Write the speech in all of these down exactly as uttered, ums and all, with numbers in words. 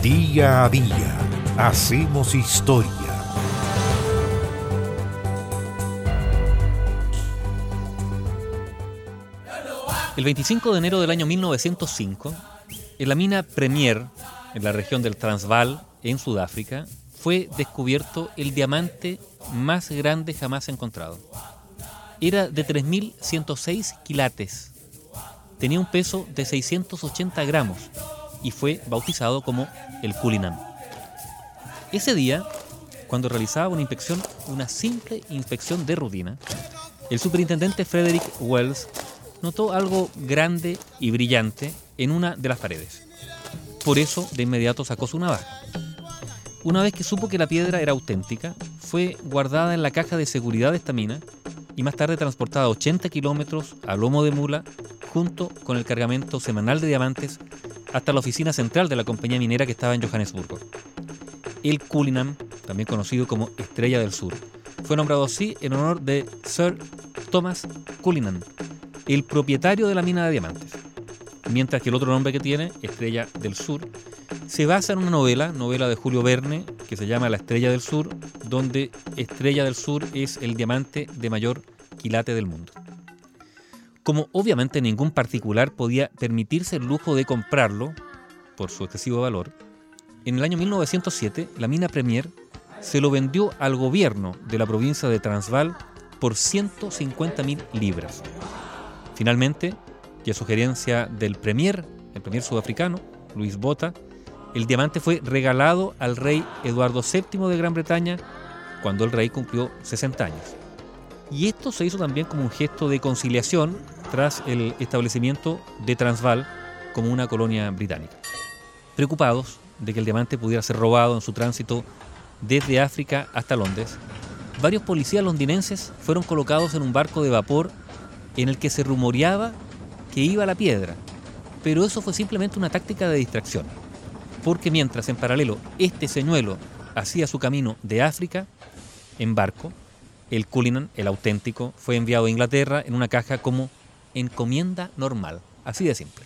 Día a día hacemos historia. El veinticinco de enero del año mil novecientos cinco, en la mina Premier, en la región del Transvaal, en Sudáfrica, fue descubierto el diamante más grande jamás encontrado. Era de tres mil ciento seis quilates, tenía un peso de seiscientos ochenta gramos y fue bautizado como el Cullinan. Ese día, cuando realizaba una inspección, una simple inspección de rutina, el superintendente Frederick Wells notó algo grande y brillante en una de las paredes. Por eso, de inmediato sacó su navaja. Una vez que supo que la piedra era auténtica, fue guardada en la caja de seguridad de esta mina y más tarde transportada ochenta kilómetros a lomo de mula junto con el cargamento semanal de diamantes hasta la oficina central de la compañía minera que estaba en Johannesburgo. El Cullinan, también conocido como Estrella del Sur, fue nombrado así en honor de Sir Thomas Cullinan, el propietario de la mina de diamantes. Mientras que el otro nombre que tiene, Estrella del Sur, se basa en una novela, novela de Julio Verne, que se llama La Estrella del Sur, donde Estrella del Sur es el diamante de mayor quilate del mundo. Como obviamente ningún particular podía permitirse el lujo de comprarlo, por su excesivo valor, en el año mil novecientos siete la mina Premier se lo vendió al gobierno de la provincia de Transvaal por ciento cincuenta mil libras. Finalmente, y a sugerencia del premier, el premier sudafricano, Louis Botha, el diamante fue regalado al rey Eduardo séptimo de Gran Bretaña cuando el rey cumplió sesenta años. Y esto se hizo también como un gesto de conciliación tras el establecimiento de Transvaal como una colonia británica. Preocupados de que el diamante pudiera ser robado en su tránsito desde África hasta Londres, varios policías londinenses fueron colocados en un barco de vapor en el que se rumoreaba que iba la piedra, pero eso fue simplemente una táctica de distracción, porque mientras en paralelo este señuelo hacía su camino de África en barco, el Cullinan, el auténtico, fue enviado a Inglaterra en una caja como encomienda normal, así de simple.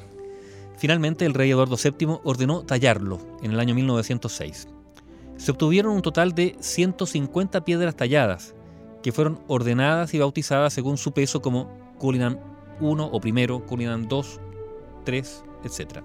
Finalmente el rey Eduardo séptimo ordenó tallarlo en el año mil novecientos seis. Se obtuvieron un total de ciento cincuenta piedras talladas, que fueron ordenadas y bautizadas según su peso como Cullinan uno o primero, Cullinan dos, tres, etcétera.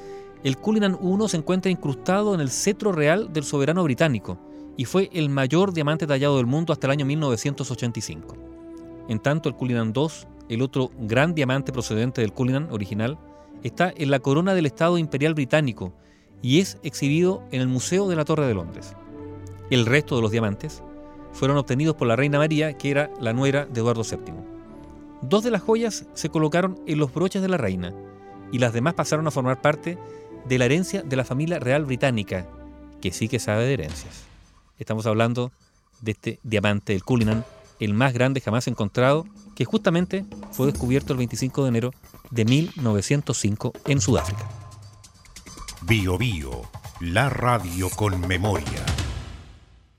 El Cullinan uno se encuentra incrustado en el cetro real del soberano británico y fue el mayor diamante tallado del mundo hasta el año mil novecientos ochenta y cinco. En tanto, el Cullinan dos, el otro gran diamante procedente del Cullinan original, está en la corona del Estado Imperial Británico y es exhibido en el Museo de la Torre de Londres. El resto de los diamantes fueron obtenidos por la reina María, que era la nuera de Eduardo séptimo. Dos de las joyas se colocaron en los broches de la reina y las demás pasaron a formar parte de la herencia de la familia real británica, que sí que sabe de herencias. Estamos hablando de este diamante, el Cullinan, el más grande jamás encontrado, que justamente fue descubierto el veinticinco de enero de mil novecientos cinco en Sudáfrica. Bio Bio, la radio con memoria.